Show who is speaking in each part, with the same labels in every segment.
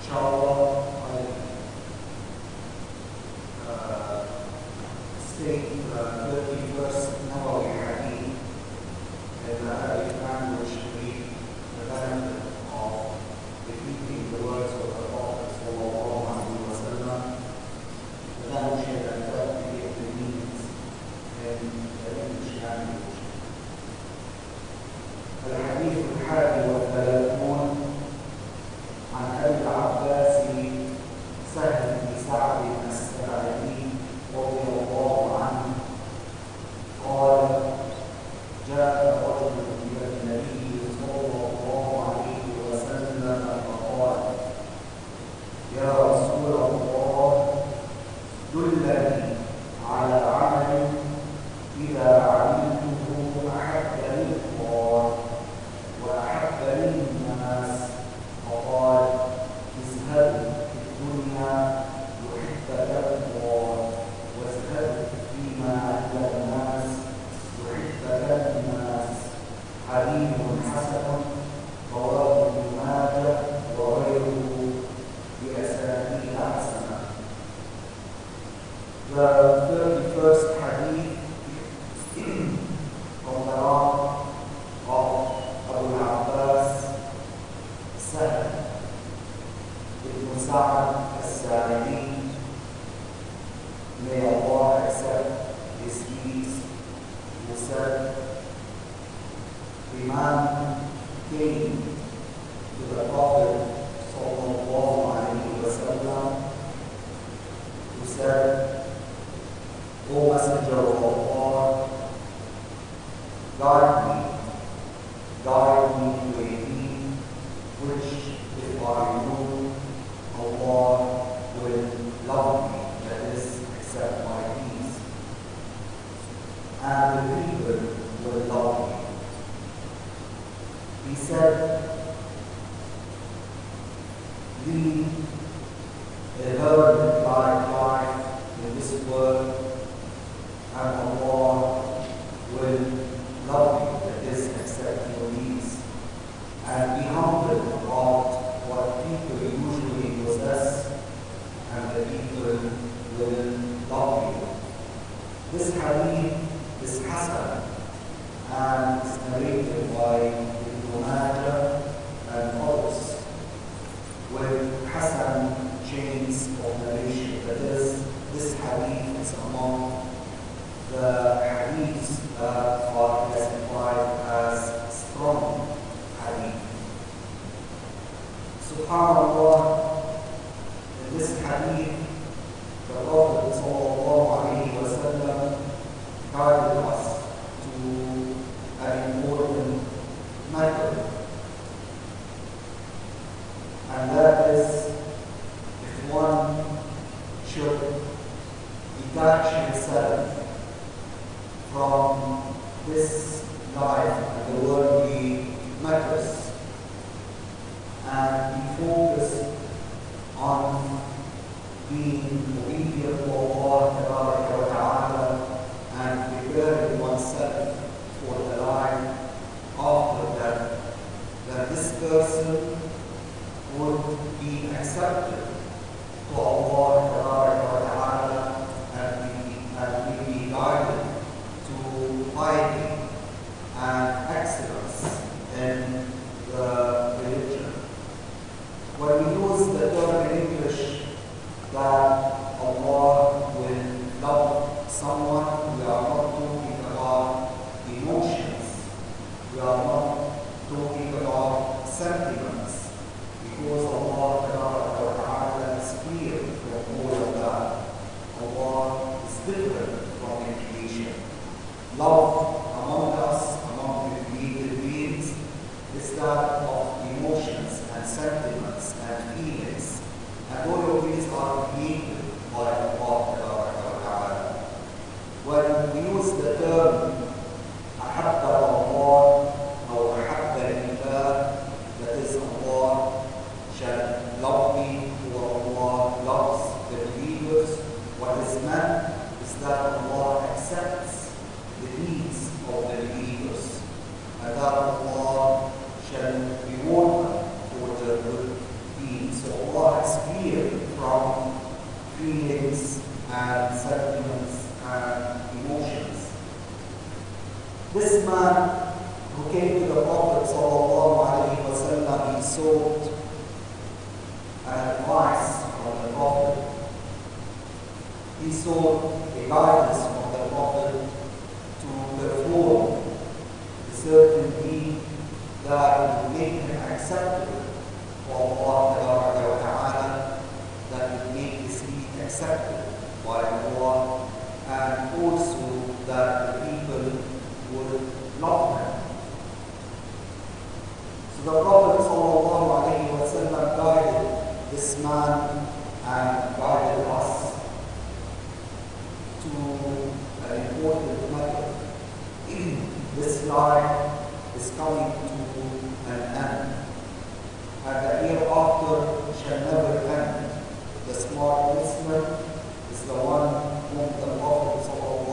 Speaker 1: Allah is free from feelings and sentiments and emotions. This man who came to the Prophet ﷺ, he sought advice from the Prophet. He sought a guidance from the Prophet to perform a certain deed that would make him acceptable for Allah Ta'ala, that would make his deed acceptable by Allah, and also that the people would love him. So the Prophet ﷺ guided this man and guided us to an important matter. This life is coming to an end, and the hereafter shall never end. The smart Muslim is the one whom the Prophet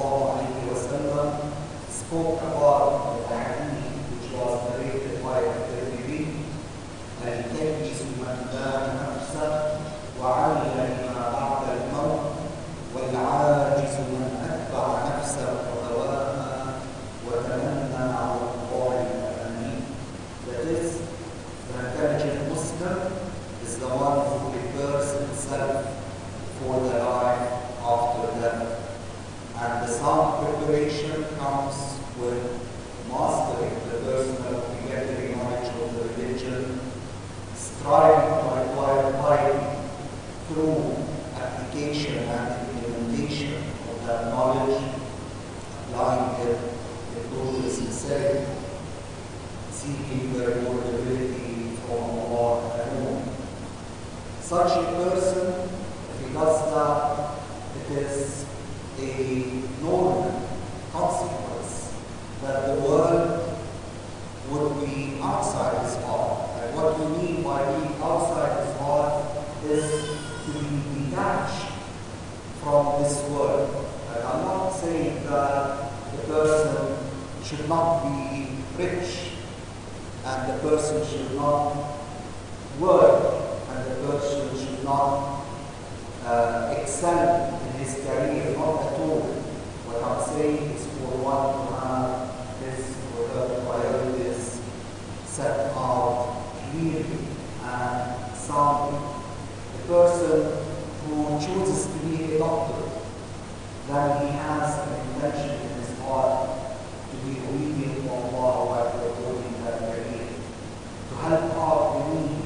Speaker 1: ﷺ spoke about in the hadith, which was narrated by Al-Tirmidhi. التمس من دان نفسه وعمل لما بعد الموت والعاجز من أتبع نفسه هواها وتمنى على الله الأماني. That is, the intelligent Muslim is the one who prepares himself for the life after death. And the sound preparation comes with mastering the personal getting knowledge of the religion, striving to acquire piety through application and implementation of that knowledge, applying it in total sincerity, seeking the rewardability from Allah alone. Such a person, if he does that, it is a normal consequence that the world would be outside his heart. And what we mean by being outside his heart is to be detached from this world. And I'm not saying that the person should not be rich, and the person should not work, and the person should not excel in his career, not at all. What I'm saying is for one to have his or her priorities set out clearly and soundly. The person who chooses to be a doctor, then he has an intention in his heart to be obedient to Allah while performing that career, to help out the needy,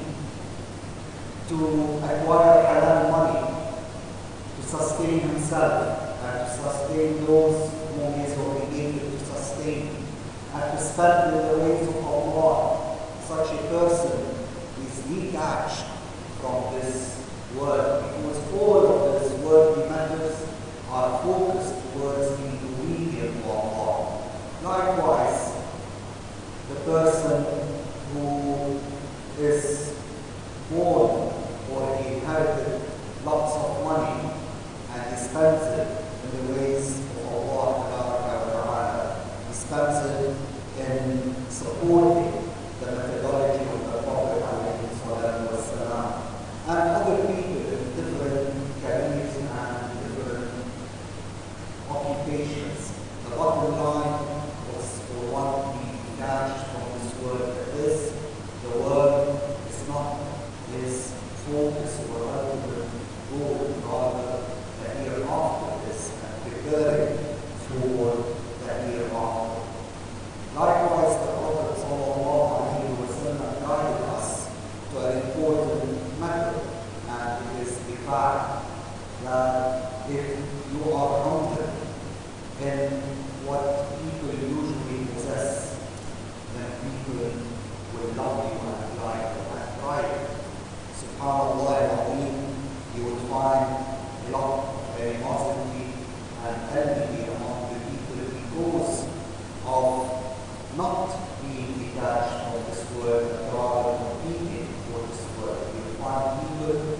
Speaker 1: to acquire halal money, to sustain himself and to sustain those whom he is obligated to sustain, and to spend in the ways of Allah. Such a person is detached from this world, because all of these worldly matters are focused towards being obedient to Allah. Likewise, the person who is born or he inherited lots of money and he spends it in the ways of Allah, he spends it in supporting the methodology of the Prophet ﷺ, and other people in different careers and different occupations. The bottom line was for one to be detached from this world. That is, the world is not his focus or ultimate goal, rather the hereafter is preparing for the hereafter. Likewise, the Prophet ﷺ guided us to an important matter, and it is the fact that if you are hunted in what people usually possess, then people will love you and like you and pride. SubhanAllah, you will find a lot of animosity and envy among the people because of not being detached from this world, but rather competing for this world. You will find people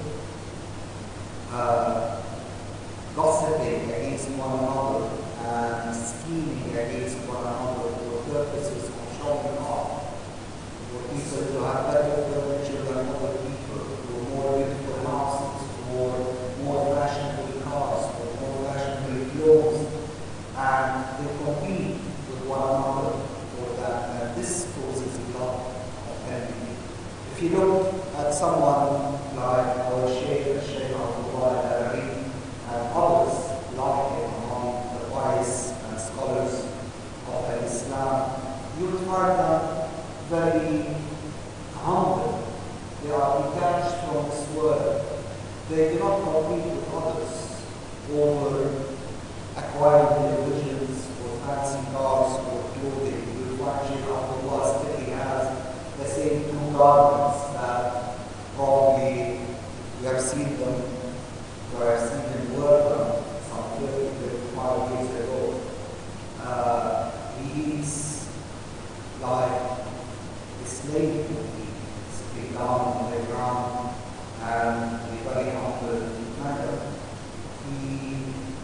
Speaker 1: gossiping against one another and scheming against one another for purposes of showing off, for people to have better furniture than other people, who are more beautiful someone like our Sheikh Abdullah al-Arabi, and others like him among the wise and scholars of Islam, you would find them very humble. They are detached from this world. They do not compete with others over acquiring religions or fancy cars or clothing. You will find Sheikh Abdullah still has the same two garments that probably you have seen them, or have seen them wear them some 30, 35 years ago. He is like a slave to me, sitting down on the ground and in a very humble manner. He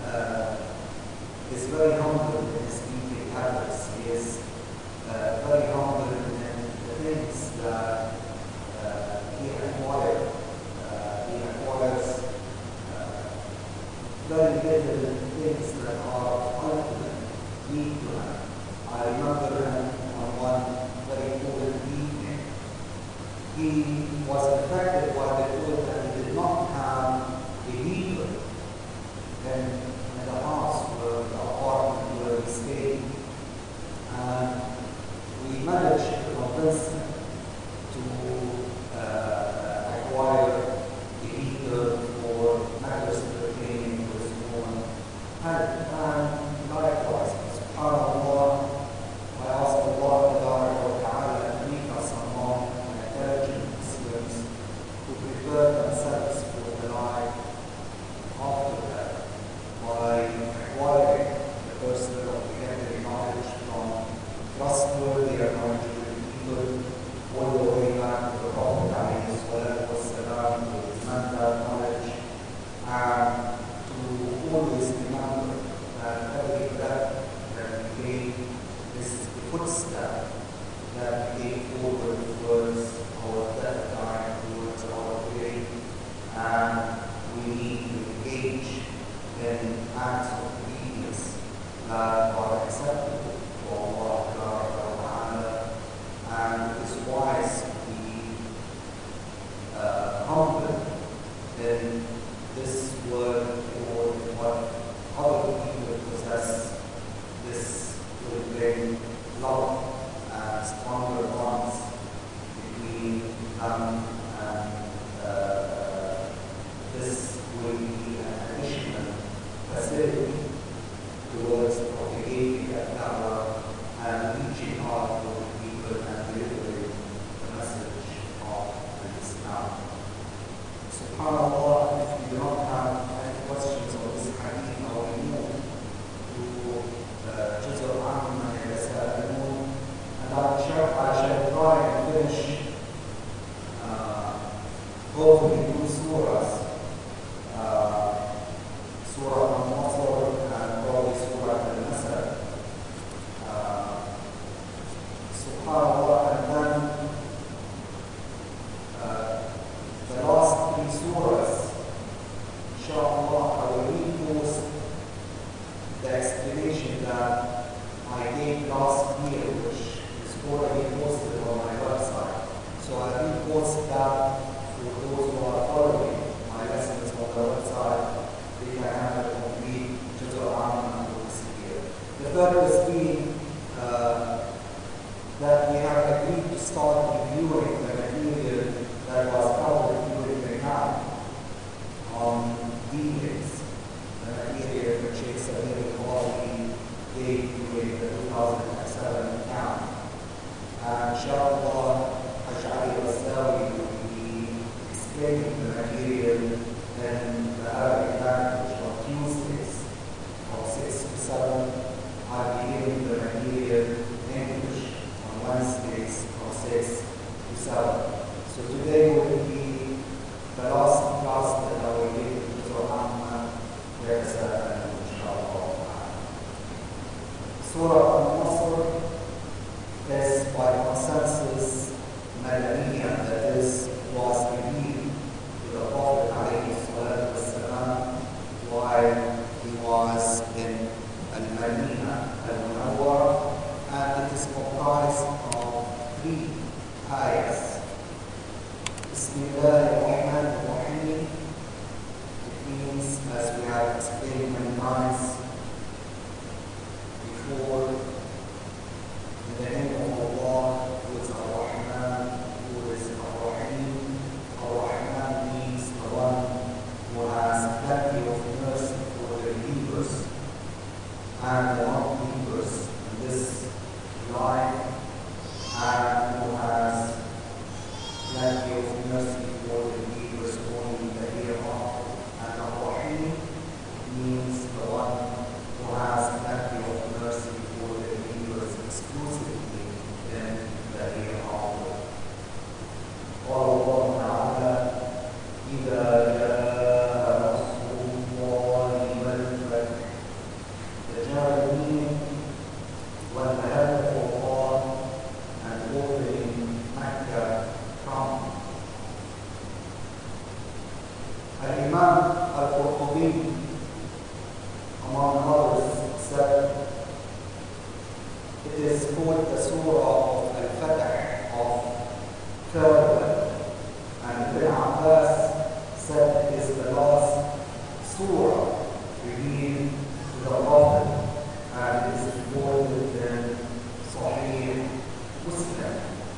Speaker 1: is very humble in his eating habits. He is very humble in the things that he acquired. He acquires very little things that are ultimate need to him. I remember him on one very important evening. He was affected by the thought that he did not have a heater in the house or the apartment where he stayed. And we managed to convince him to acquire a heater for matters pertaining to his own health. And likewise, subhanAllah, I ask Allah to make us among intelligent Muslims who prepare themselves for the life after death by acquiring the personal or getting knowledge from trustworthy and knowledgeable people, all the way back to the Prophet ﷺ, to his mental knowledge, and to always remember that every breath that we take is the footstep that we take forward towards our death time, towards our grave, and we need to engage in acts of obedience that are acceptable to Allah, and it is wise to be humble in this world or what other people possess. This will bring love and stronger bonds between them, and this will be an additional facility towards propagating that power and reaching out to the people and delivering the message of Islam. SubhanAllah, if you do not have any questions on this hadith, I will move to Juz al-Amma Yatasa'alun, and I shall try and finish hopefully two surahs, Surah Al-Nasr and probably Surah Al-Nasr. SubhanAllah, and then the last three surahs, inshallah, I will repost the explanation that I gave last year, which is already posted on my website. So I repost that for those who are following my lessons on the website. They can have a complete Juz al-Amma for this year. The purpose being that we have agreed to start reviewing the material that was covered during the camp on D-Days, the material that Sheikh Samir al-Qadi gave during the 2007 camp. And inshallah, Ash'ari al-Sawi will be explaining the material in the Arabic language on Tuesdays from 6 to 7. I'll be giving the material in English on Wednesdays from 6 to 7. So today will be the last class that I will give to Surah inshallah. Surah Al-Nasr is by consensus Madaniyah, that is, was revealed to the Prophet ﷺ while he was in Al-Madinah Al-Munawwara, and it is comprised of 3 ayahs. بسم الله Al-Imam Al-Qurtubi, among others, said it is called the Surah of Al-Fatah, of farewell. And Ibn Abbas said it is the last surah revealed to the Prophet, and it is reported in Sahih Muslim.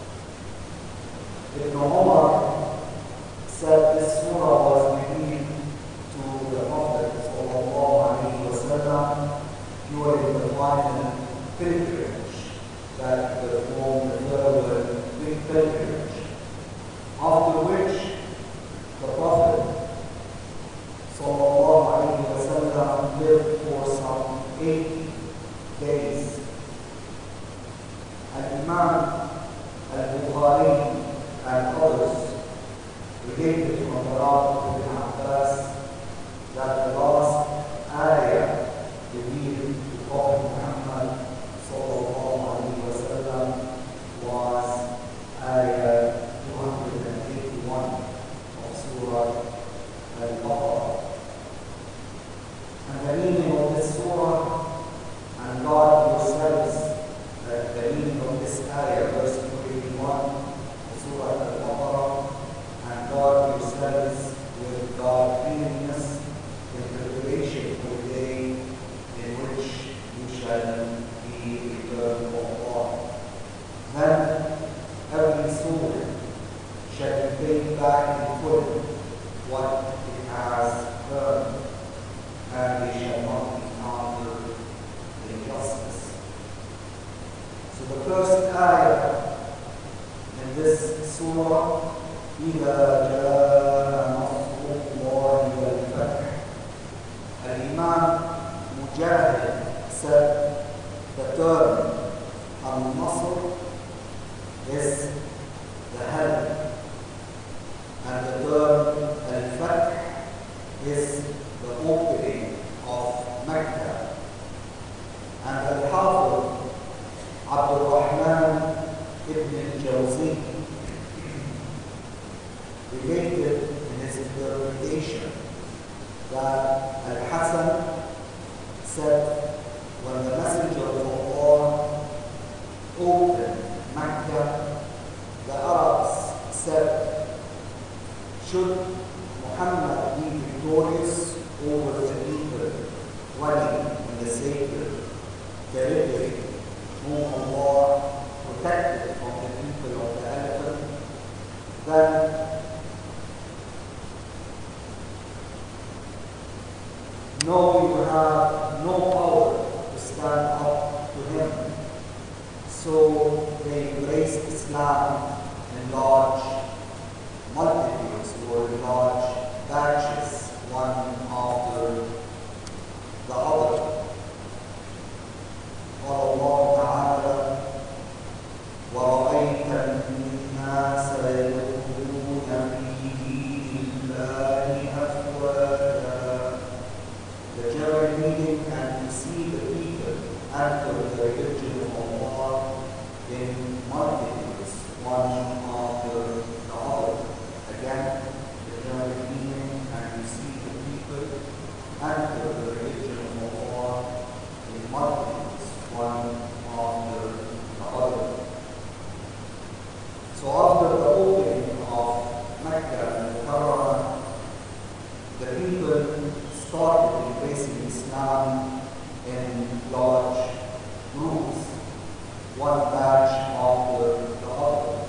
Speaker 1: Ibn Umar said this surah was revealed to the Prophet ﷺ during the final pilgrimage that performed the farewell pilgrimage, after which the Prophet ﷺ lived for some 8 days. Al-Imam Al-Bukhari and others related from the Rav Ibn Abbas that the last ayah revealed to Prophet Muhammad ﷺ was ayah 281 of Surah Al-Baqarah. And the meaning of this surah, and God yourselves, the meaning of this ayah, verse 281 of Surah Al-Baqarah, and God yourselves with God-fearingness in preparation for the day in which you shall be returned to Allah. Then every soul shall be paid back in full what it has earned, and they shall not encounter injustice. So the first ayah in this surah, إِذَا جَاءَ نَصْرُ اللَّهِ وَالْفَتْحُ. Al-Imam Mujahid said the term Al-Nasr is the help, and the term Al-Fath is the opening of Mecca. And Al-Hafiz Abdul Rahman ibn al-Jawzi related in his interpretation that Al-Hasan said when the Messenger of Allah opened Mecca, the Arabs said, should Muhammad be victorious over the people dwelling in the sacred territory, whom Allah protected from the people of the elephant, then no, you have no power to stand up to him. So they embraced Islam in large multitudes or in large batches, one after the other. قال الله تعالى وَرَأَيْتَ النَّاسَ يَدْخُلُونَ فِي دِينِ اللَّهِ أَفْوَاجًا. The general meeting, and you see the people enter the religion of Allah in multitudes, one after the other. Again, the general meeting, and you see the people enter the religion of Allah in multitudes, one after the other. So after the opening of Mecca and Mukarramah, the people started embracing Islam in large groups, one batch after the other.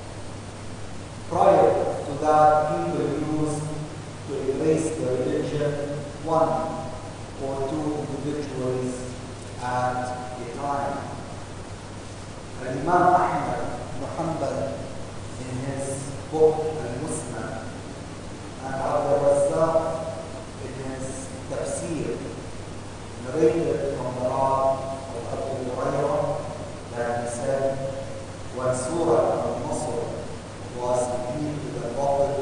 Speaker 1: Prior to that, people used to embrace the religion one or two individuals at a time. And Imam Ahmad Muhammad in his book Al-Musnad, and Abdul Razzaq in his tafsir, narrated from the Rav of Abu Hurairah that he said, when Surah Al-Nasr was revealed to the Prophet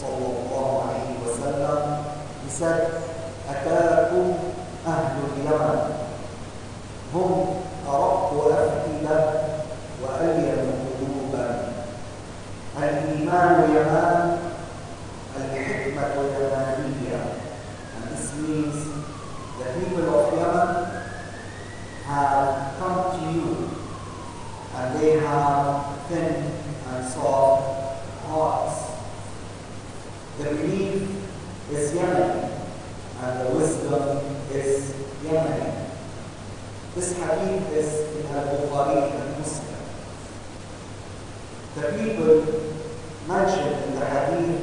Speaker 1: ﷺ, he said, أتاكم أهل اليمن هم أرق أفئدة وألين قلوبا الإيمان يمان الحكمة And this means the people of Yemen have come to you, and they have thin and soft hearts. The belief is Yemeni, and the wisdom is Yemeni. This hadith is in Al-Bukhari and Muslim. The people mentioned in the hadith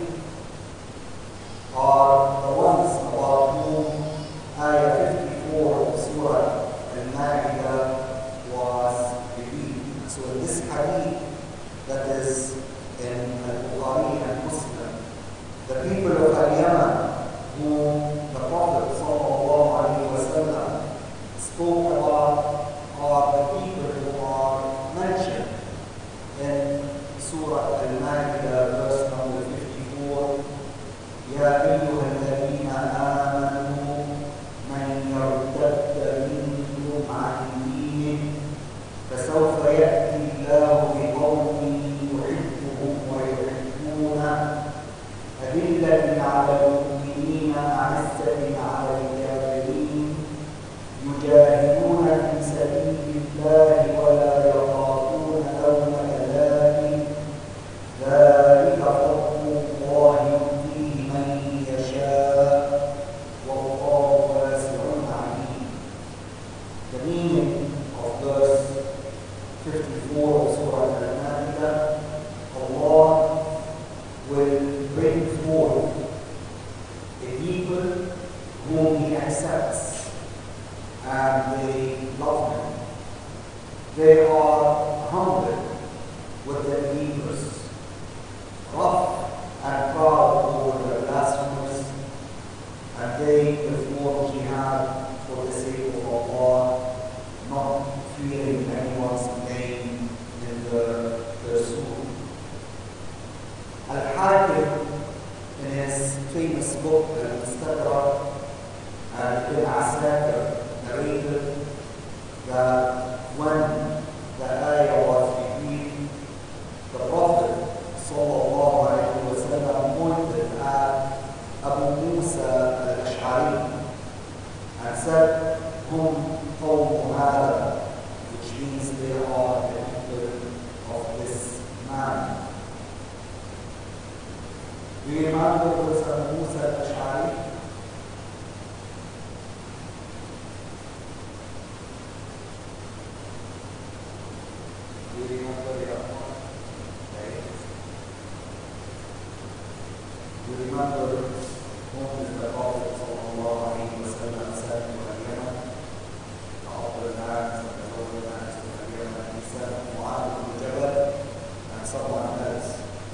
Speaker 1: are the ones about whom Ayah 54 of Surah Al-Ma'idah was revealed. So in this hadith that is in Al-Bukhari and Muslim, the people of Al-Yaman whom the Prophet ﷺ spoke about are the people who are mentioned in Surah Al-Ma'idah verse number 54. يا أيها الذين آمنوا من يرتد منكم عن دينه فسوف يأتي الله بقوم يحبهم ويحبونه أذلة على المؤمنين أعزة على الكافرين يجاهدون في سبيل الله ولا يخافون لومة لائم ذلك فضل الله يؤتيه من يشاء والله واسع عليم. The meaning of verse 54 of Surah Al-Ma'idah, Allah will bring forth a people whom He accepts and they love Him. They are humble with their neighbors, rough and proud over their blasphemers, and they perform jihad for the sake of Allah, not fearing anyone's name in the pursuit. Al-Hakim, in his famous book, Al-Mustadrak, and Ibn Asakir narrated that when the ayah was revealed, the Prophet ﷺ pointed at Abu Musa al-Ash'ari and said, Hum qawmu hada, which means they are the people of this man. Do you remember who was Abu Musa al-Ash'ari? Do you remember the other one? Do you remember whom is the Prophet ﷺ said to Al-Yaman, the upper lands and the lower lands of Al-Yaman? He said, Mu'adh ibn Jabal and someone else.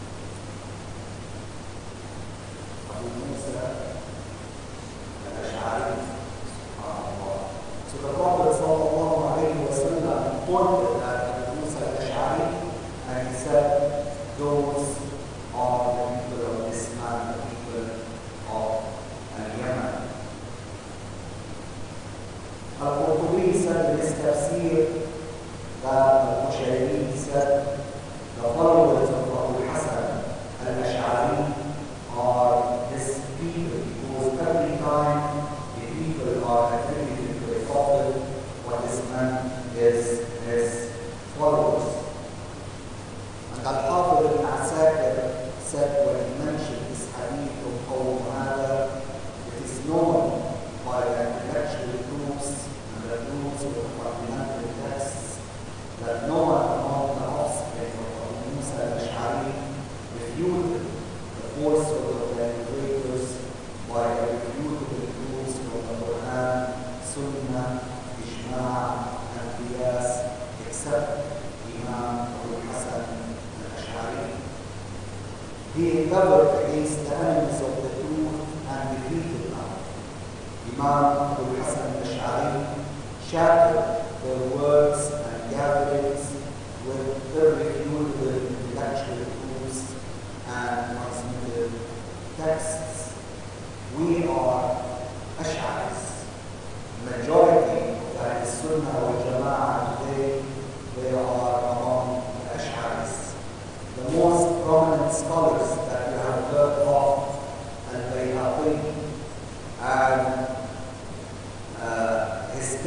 Speaker 1: Abu Musa al-Ash'ari, subhanAllah. So the Prophet ﷺ pointed at Abu Musa al-Ash'ari and he said, those are the people of Islam, the people of Al-Yaman. Al-Qurtubi said in his tafsir that Al-Mushayri said the followers of Abu Hassan al-Ash'ari are his people, because every time the people are attributed to a prophet, what is meant is his followers. And Al-Hafidh ibn Asakir said when he mentioned this hadith of Qawm Hada, it is known by the intellectual groups and the groups of the fundamental texts that no one among the offspring of Abu Musa al-Ash'ari refuted the falsehood of the innovators by irrefutable proofs from the Quran, Sunnah, Ijma' and Qiyas, except Imam Abu Hassan al-Ash'ari. He endeavored against the enemies of the truth and defeated them. Imam Abu Hassan al-Ash'ari shattered their words and gatherings with irrefutable intellectual proofs and transmitted texts. We are Ash'aris. The majority of the Sunnah wal Jama'ah today, they are among the Ash'aris. The most prominent scholars that you have heard of, Al-Bayhaqi,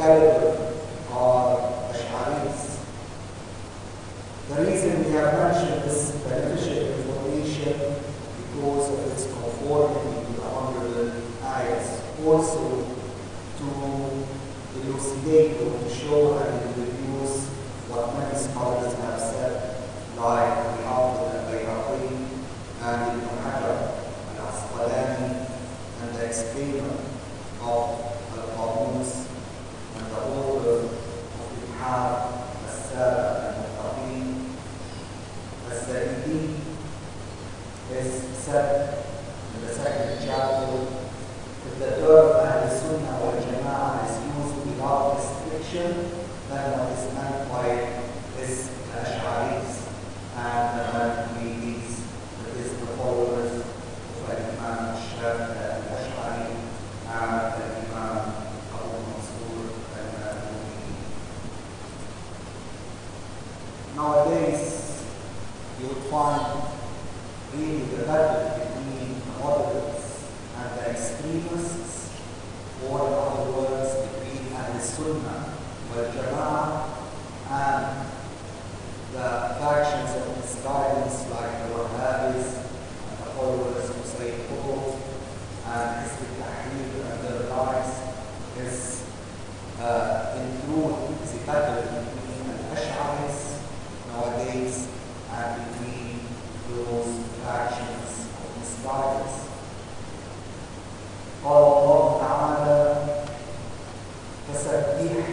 Speaker 1: caliber are Ash'aris. The reason we have mentioned this beneficial information because of its conformity to the honorable ayahs. Also to elucidate or to show and introduce what many scholars have said, like Al-Hafidh al-Bayhaqi and Ibn Hajar al-Asqalani, and the explainer of Al-Qamus and the author of Ibhar al-Sada al-Muqaqim. Al-Zaidi is said in the second chapter that the term Ahl-Sunnah wal Jama'ah is used without restriction, then what is meant by is Ash'aris and the Maturidis, that is the followers of Imam al-Ash'ari and Imam Abu Mansur al-Maturidi. Nowadays, you will find really the battle between the moderates and the extremists, or in other words, between Ahl-Sunnah wal Jama'ah and the factions of misguidance like the Wahhabis and the followers of Sayyid Qutb and Hizb al-Tahrir and their likes, is in truth the battle between Al-Ash'aris nowadays and between those factions of misguidance. قال الله تعالى فسبح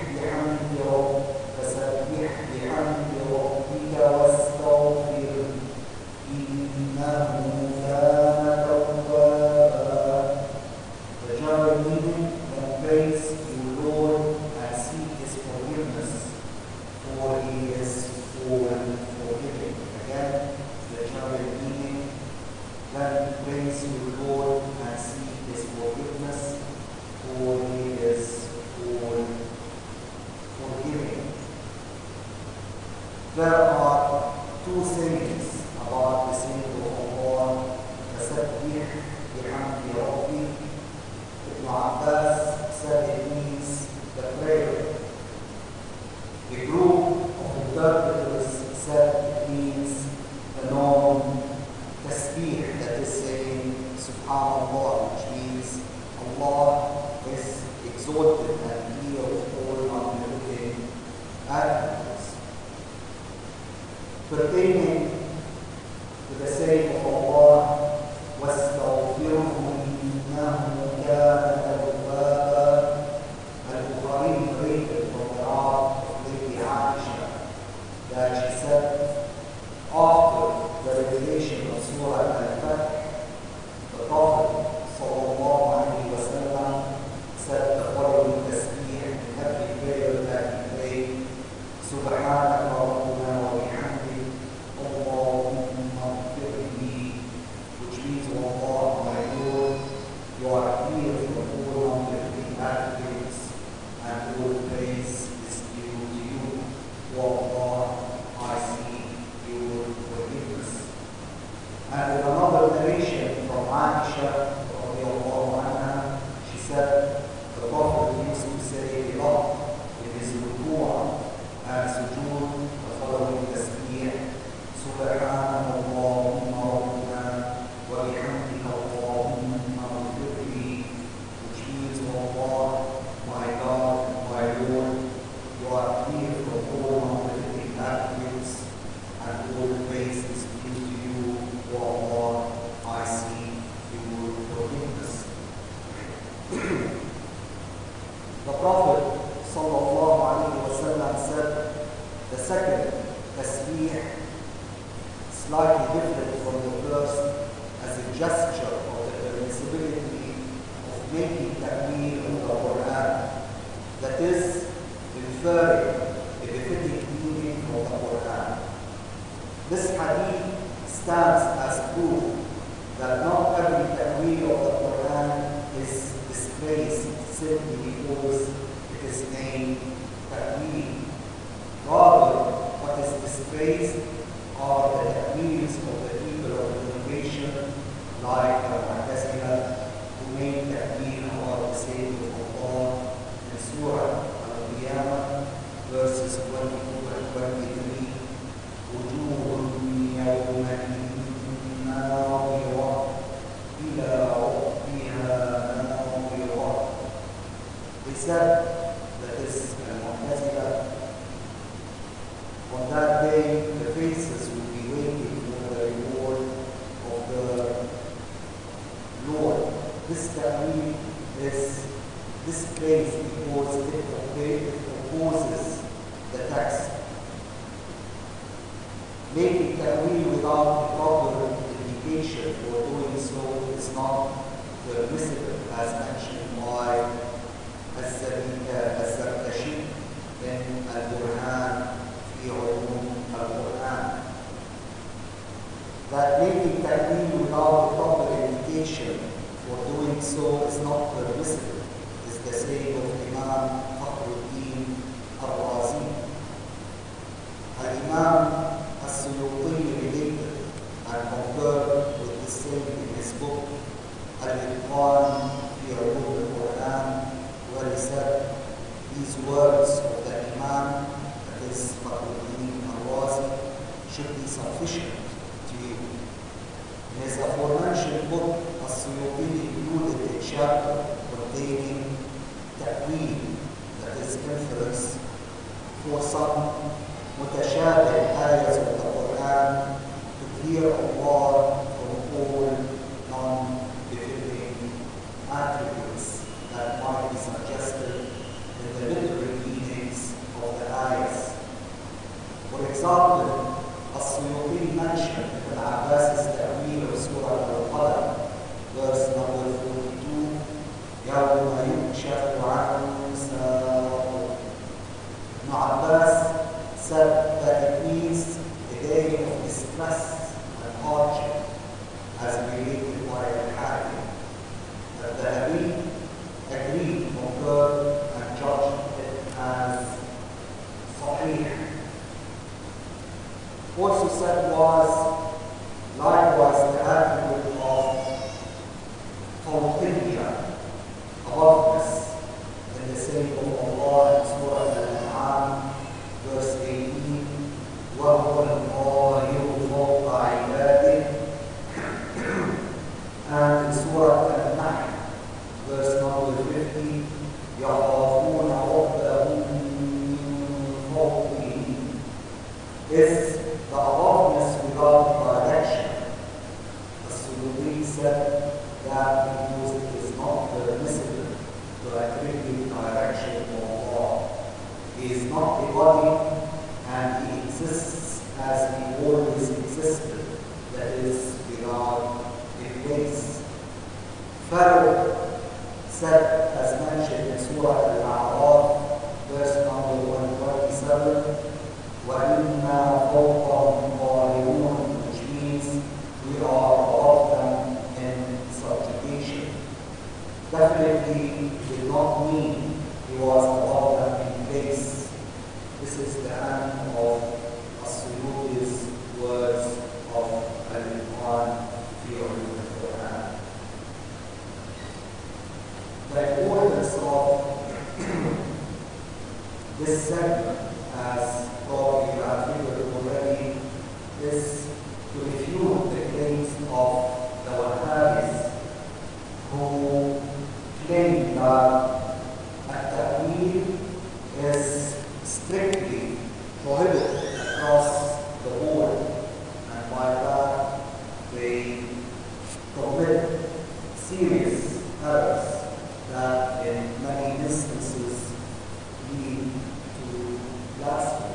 Speaker 1: بحمد ربك واستغفره إنه كان توابا. The general meaning, then praise your Lord and seek His forgiveness, for He is forgiving. Again, the general meaning, then praise your Lord and seek His forgiveness, for He is forgiving. There are two sayings about the saying of Allah, فَسَبِّحْ بِحَمْدِ رَبِّكَ. Ibn Abbas said it means the prayer. The group of interpreters said it means the known tasbih, that is saying Subhanallah, which means Allah is exalted and He of all omnipotent attributes. Pertaining to the saying of Allah, وَاسْتَغْفِرْهُ إِنَّهُ كَانَ تَوَّابًا. Al-Bukhari narrated from the mouth of Lady Aisha that she said, after the revelation of Surah Al-Fath, the Prophet sallallahu alaihi wasallam said the following tasbih in every prayer that he prayed: Subhanaka Rabbuna wa bihamdik, Allahumma ighfirli, which means, O Allah, my Lord, you are clear from all unbelieving attributes, and all praise is due to you. O Allah, I seek your forgiveness. And in another narration from Aisha, she said the Prophet used to say a lot in his ruku' and sujood the following tasbih: Subhanallahumma rabbana wa bihamdika Allahumma ighfirli, which means, O Allah, my God, my Lord, you are clear from all unbelieving attributes, and all praise is due to you. O Allah, I seek your forgiveness. The Prophet sallallahu alaihi wasallam said the second tasbih, slightly different from the first, as a gesture of the permissibility of making takbir in the Quran, that is, inferring a befitting meaning of the Quran. This hadith stands as proof that not every takbir of the Quran is disgraced simply because it is named takbir. Rather, what is disgraced are the takbirs of the people of innovation, like the Mu'tazila, who made takbir about the saying of Allah in Surah said, that is Al-Mu'tazila, on that day the faces will be waiting for the reward of the Lord. This ta'wil is displaced because it opposes the text. Making ta'wil without proper indication for doing so is not permissible, as mentioned by Al-Zarkashi in Al-Burhan fi Ulum Al-Quran. That making ta'wil without proper indication for doing so is not permissible is the saying of Imam Fakhruddin Al-Razi. Al-Imam As-Suyuti related and concurred with the same in his book Al-Itqan fi Ulum Al-Quran, where he said these words of the Imam, that is Fakhruddin Al-Razi, should be sufficient to you. In his aforementioned book, As-Suyuti included a chapter containing ta'wil, that is inference, for some mutashabih ayahs of the Quran to clear Allah from all non-befitting attributes that might be suggested in the literal meanings of the ayahs. For example, As-Suyuti mentioned Ibn Abbas's ta'wil of Surah Al-Qadr, verse number 42, يَوْمَ يُكْشَفُ عَنْ سَاقٍ. Ibn Abbas said that it means a day of distress and hardship, as related by Al-Hakim. That the Hadith agreed, concurred, and judged it as sahih. Also said was likewise the attribute of fawqiyya, aboveness, in the saying of Allah in Surah Al-An'am, verse 18, وَهُوَ الْقَاهِرُ فَوْقَ عِبَادِهِ, and in Surah Al-Nahl, verse number 50, يَخَافُونَ رَبَّهُم مِّن فَوْقِهِمْ, is the aboveness without direction. As-Suyuti said that because it is not permissible to attribute direction to Allah. He is not a body, and he exists as he always existed, that is, without a place. Pharaoh said, as mentioned in Surah Al-A'raf, verse number 127, وَإِنَّا فَوْقَهُمْ قَاهِرُونَ, which means we are above them in subjugation. Definitely did not mean he was above them in place. This is the end of As-Suyuti's words of Al-Itqan fi Ulum Al-Quran. The importance of this segment, as probably you have figured already, is to refute the claims of the Wahhabis, who claim that at-ta'wil is strictly prohibited across the board, and by that they commit serious errors that in many instances lead to blasphemy.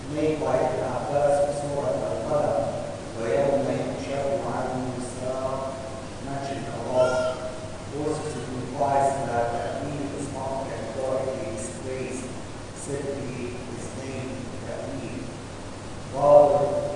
Speaker 1: made by Ibn Abbas in Surah Al-Qalam, وَيَوْمَ يُحْشَرُ عَنْهُ السَّاعَةُ, mentioned above, also signifies that Ta'wil is not categorically displaced simply his name Ta'wil. Rather,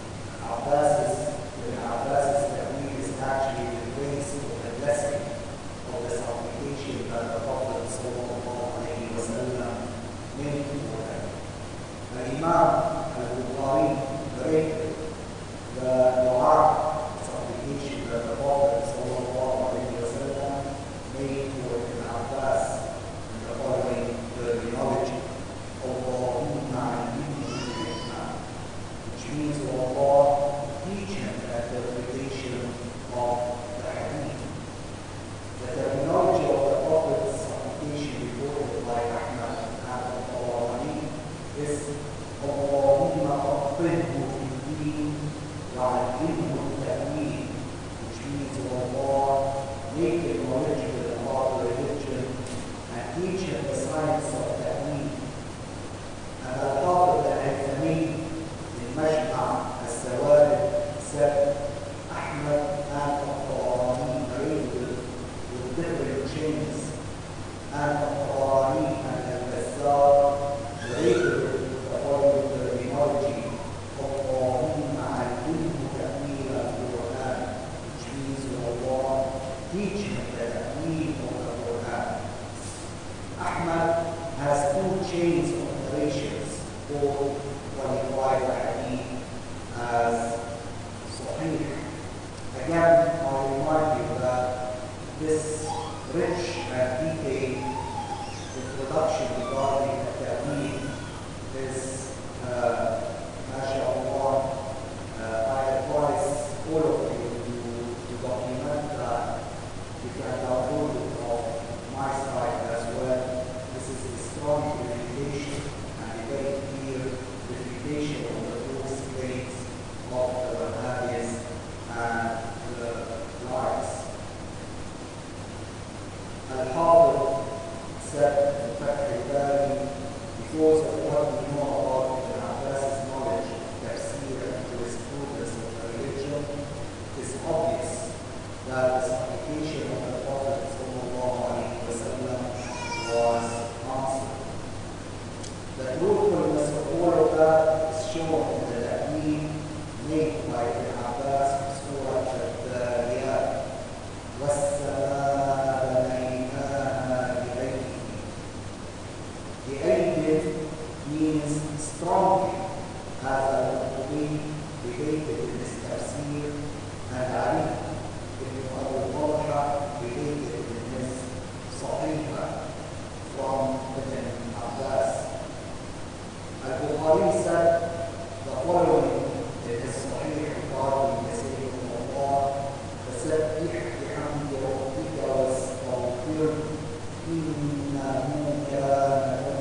Speaker 1: Ibn Abbas's Ta'wil is actually the grace or the blessing of the supplication that the Prophet sallallahu alayhi wa sallam made for them. The Imam al-Bukhari narrated the dua, supplication that the Prophet sallallahu alayhi wa sallam made for Ibn Abbas in the following terminology. Allahumma alimni al-hikmah, which means, O Allah, teach him the interpretation of the hadith. The terminology of the Prophet's supplication reported by Ahmad al-Tabarani is Allahumma faqqihhu fid-din wa'allimhu at-ta'wil, which means, O Allah, make him knowledgeable about the religion and teach him the science of ta'wil. And Al-Hafiz al-Haythami in Majma' al-Sawārid said Ahmad al-Tabarani narrated with different chains, and Al-Tabarani and Al-Bazzar narrated the following terminology: Allahumma alimhu ta'wil al-Qur'an, which means, O Allah, teach him the ta'wil of the Qur'an. Ahmad has two chains of narrations, both qualify the hadith as Sahih. Again, I remind you that this rich and detailed introduction regarding the ta'wil is, mashallah, I advise all of you to document that. You can download it off my site as well. This is a strong refutation and a very clear refutation of the false claims of the Wahhabis and the lies. Al-Hafiz said in Fath al-Bari, because of what we know about Ibn Abbas's knowledge of tafsir and jurisprudence of the religion, it is obvious that the supplication of the Prophet sallallahu alayhi wa sallam was answered. The truthfulness of all of that is shown in the ta'wil made by Ibn Abbas in Surah Al-Dhariyat. وَالسَّمَاءَ بَنَيْنَاهَا بِأَيْدٍ. The aydin means strongly, as al-Qurtubi related in his tafsir, and Ali ibn Abu Talha related in his Sahiha from Ibn Abbas. Al-Bukhari said the following in his Sahih regarding the saying of Allah: فَسَبِّحْ بِحَمْدِ رَبِّكَ وَاسْتَغْفِرْهُ إِنَّهُ كَانَ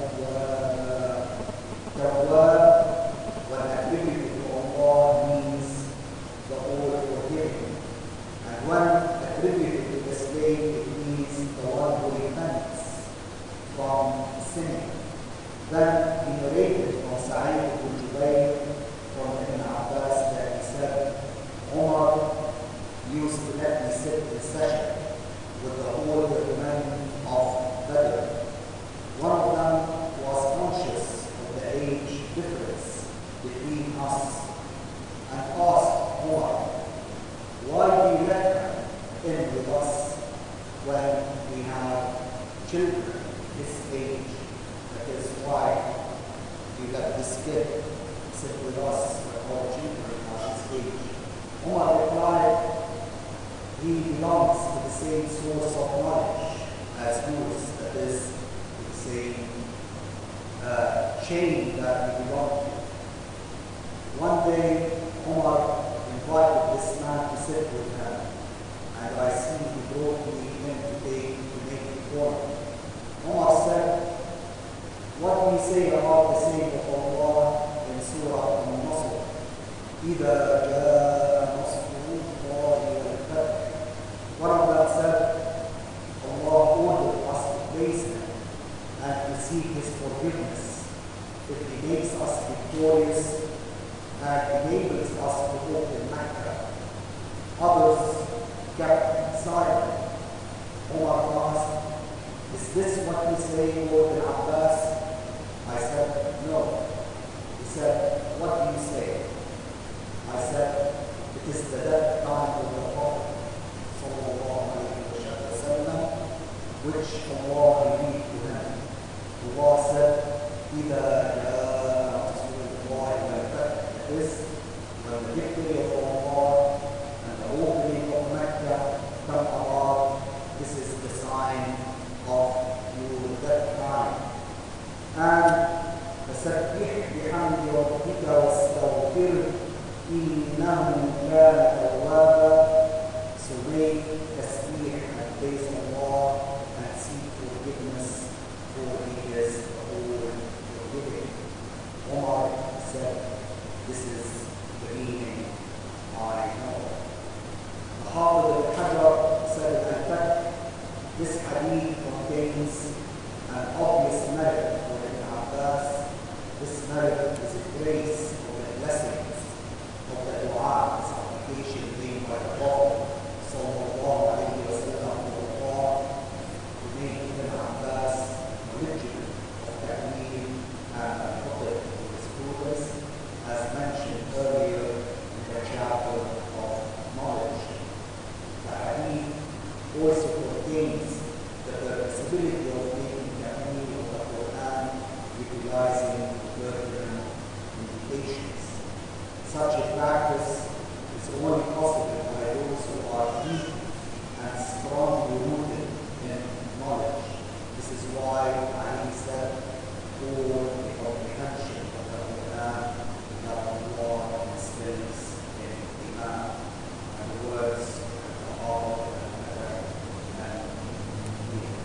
Speaker 1: توابا. When attributed to Allah means the all-forgiving, and when attributed to the slave, it means the one who repents from sinning. Then he narrated from Sa'id ibn Jubayr from Ibn Abbas that he said, Umar used to let me sit in session with the older men of Badr. One of them was conscious of the age difference between us and asked Umar, why do you let him in with us when we have children his age? That is why you let this kid sit with us when our children are his age. Umar replied, he belongs to the same source of knowledge as yours, that is, the same chain that we belong to. One day, Umar invited this man to sit with him, and I see he brought me in to make the corner. Umar said, what do you say about the saying of Allah in Surah Al-Nasr? إِذَا جَاءَ نَصْرُ اللَّهِ وَالْفَتْحُ. One of them said, Allah ordered us to praise Him and to seek His forgiveness. if He makes us victorious and enables us to walk in Mecca. Others kept silent. Omar asked, "Is this what you say, Lord Abbas?" I said, "No." He said, "What do you say?" I said, "It is the death time of the Prophet, sallallahu alayhi wa sallam, which Allah revealed to him. Allah said, إِذَا جَاءَ رَسُولُ اللَّهِ وَالْفَتْحُ." This, when the victory of Allah and the opening of Mecca come about, this is the sign of your death time. And فَسَبِّحْ بِحَمْدِ رَبِّكَ وَاسْتَغْفِرْهُ إِنَّهُ كَانَ تَوَّابًا. So make tasbih and praise Allah and seek forgiveness, for He is all forgiving. Omar said, "This is the meaning I know." The Hafid al-Hajar said that this hadith contains an obvious merit for Ibn Abbas. This merit is a grace of the blessings of the dua, supplication made by the Prophet sallallahu alayhi wa sallam to Allah to make Ibn Abbas knowledgeable of Ta'weel and al-Fiqh of his progress, as mentioned earlier in the chapter of knowledge. The hadith also contains the permissibility of making Ta'weel of the Quran utilizing verbal indications. Such a practice is only possible by those who are deep and strongly rooted in knowledge. This is why Ali said, "For the comprehension of the Quran that Allah instills in Iman," and the words of the Prophet and Meaning.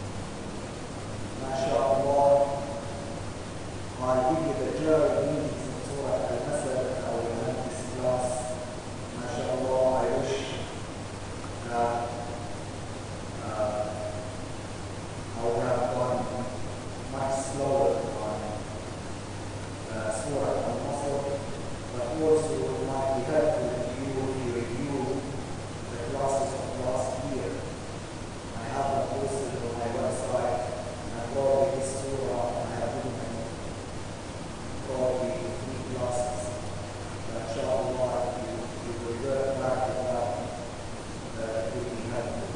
Speaker 1: MashaAllah, I'll give you the general meanings of Surah Al-Masad that I will have this class. MashaAllah, I wish that I would have gone much slower on Surah Al-Masad, but also it might be helpful if you review the classes of last year. I have them posted on my website, and I probably this surah I have given probably 3 classes. But inshallah, if you revert back to that, it will be helpful.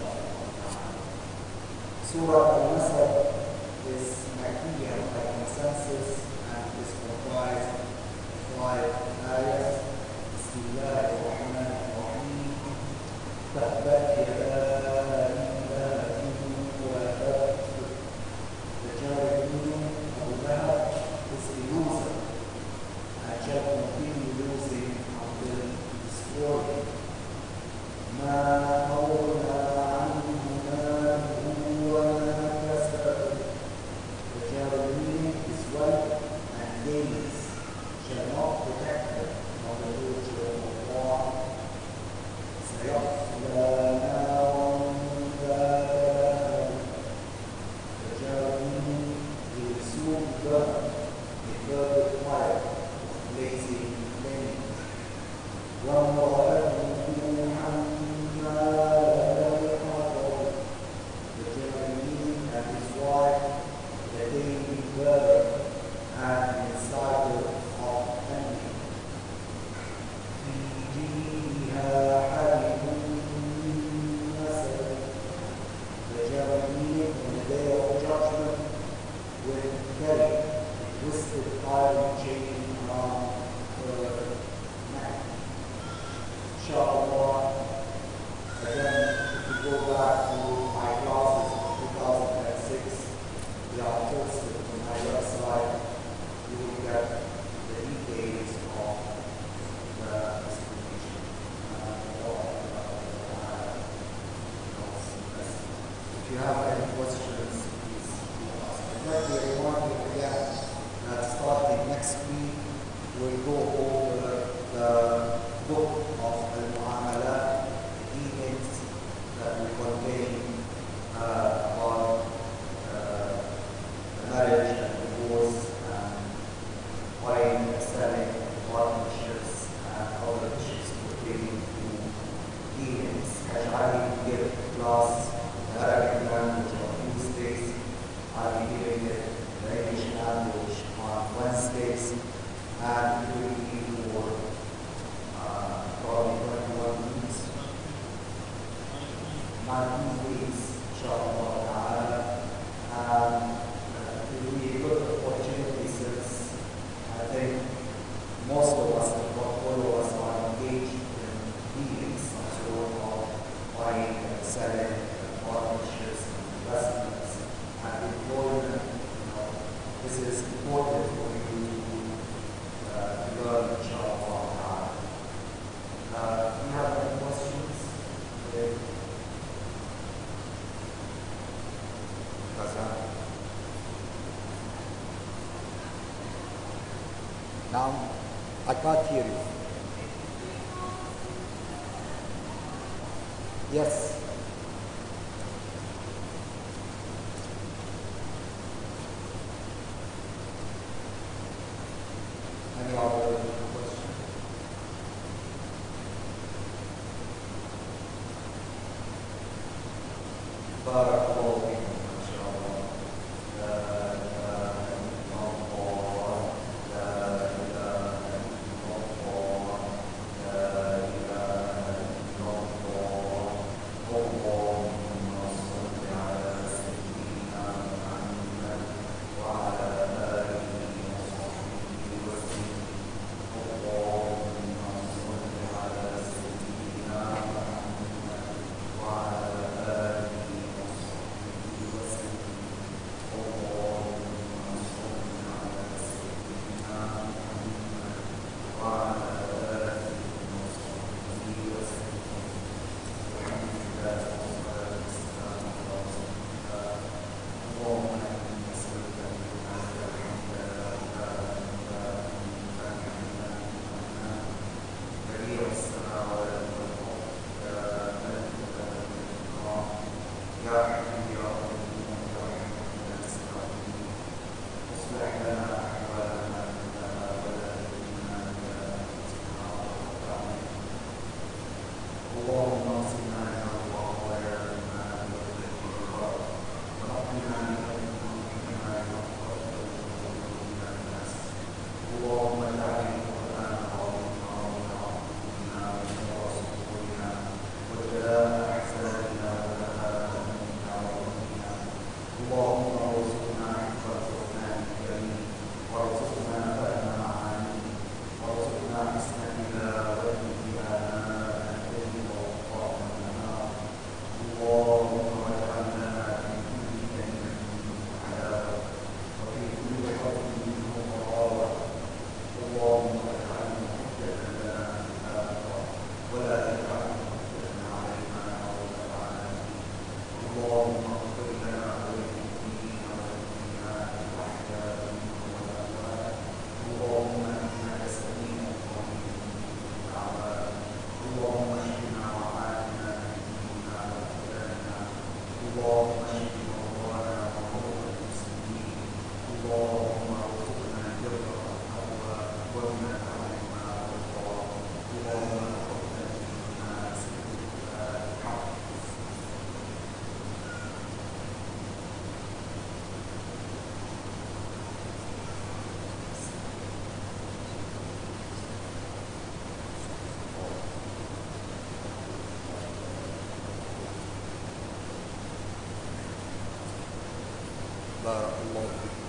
Speaker 1: Surah Al-Masad is Makkiyah by consensus and is comprised of 5 ayahs. Bismillah ar-Rahman ar-Rahim. Tabbat yada Abi Lahabin wa Tab. The general meaning of Abu Lahab is a loser and shall continue losing until destroyed. Ma أغنى عنه ماله وما كسب. The general meaning is wealth and gains shall not protect him from the torture of Allah. سيصلى نارا ذات لهب. The general meaning, he will soon burn a fervent fire of blazing flame. وامرأته حمالة الحطب. The general meaning, and his wife, the daily burden and inside of envy. في جيدها حبل من مسد. The general meaning, on the day of judgment, will carry a twisted iron chain around her neck. Inshallah, again, if you go back to my classes of 2006, they are posted on my website. You will get the details of the explanation. If you have any questions, please ask. And let me remind you again that starting next week, we'll go over the book of Al-Mu'amalat, the edicts that will contain about marriage and divorce and and it will be for probably 21 weeks, 19 weeks, inshallah ta'ala. And it will be a good opportunity since I think most of us, if not all of us, are engaged in dealing some sort of buying and selling and partnerships and investments and employment. This is important for you to learn, inshallah. Do you have any questions? Now, I can't hear you. Yes. Any other questions? Barakallahu fikum, mashallah. La ilaha illallah. La ilaha illallah. La ilaha illallah. Allahumma salli ala sayyidina Muhammad wa ala alihi wa sahbihi wa sallam. Allahumma salli ala sayyidina Muhammad wa ala alihi wa sahbihi wa sallam. Allahumma salli ala sayyidina Muhammad wa ala alihi wa sahbihi wa sallam. Alhamdulillah, wassalatu wassalamu ala rasulillah. Allahumma inni nas'aluka al-hamda la ilaha illa anta al-halim al-mannan. بديع السماوات والأرض يا ملك الإكرام يا حي يا قيوم برحمتك نستغيث اصلح لنا أحوالنا كلها ولا تكلنا إلى أنفسنا طرفة عين. اللهم اغفرنا يا الله ويا الماء والبر والبر ونقنا من الذنوب كما ينقى الثوب من الناس. اللهم اجعل القرآن عظيما ربنا قلوبنا ونور صدورنا وجلاء أحزاننا وذهاب همومنا وغمنا. اللهم ارزقنا حفظ القرآن الكريم وارزقنا فهم معانيه وارزقنا حسن تلاوته آناء الليل وأطراف النهار. اللهم اجعل لنا في كل كلمة منه حلاوة وفي كل حرف منه غراوة. اللهم اجعله حجة لنا في الآخرة ولا تجعله حجة علينا يوم القيامة. اللهم اغفر لنا وللمؤمنين والمؤمنات الأحياء منهم والأموات. اللهم إنك سميع قريب مجيب الدعوات. اللهم اشفنا وعافنا في ديننا وأبداننا. اللهم اشف مرضانا ومرضى المسلمين. اللهم ارزقنا البر والتقوى ومن علينا والقرى. اللهم تقبل منا سيدنا الحق. بارك الله فيكم.